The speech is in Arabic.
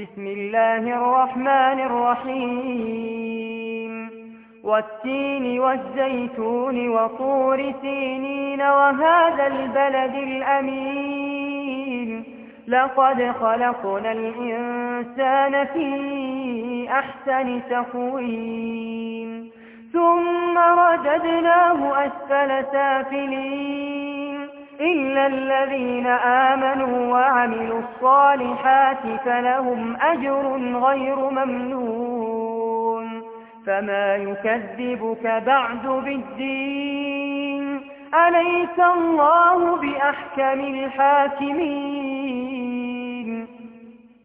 بسم الله الرحمن الرحيم والتين والزيتون وطور سينين وهذا البلد الأمين لقد خلقنا الإنسان في أحسن تقويم ثم رددناه أسفل سافلين إلا الذين آمنوا وعملوا الصالحات فلهم أجر غير ممنون فما يكذبك بعد بالدين أليس الله بأحكم الحاكمين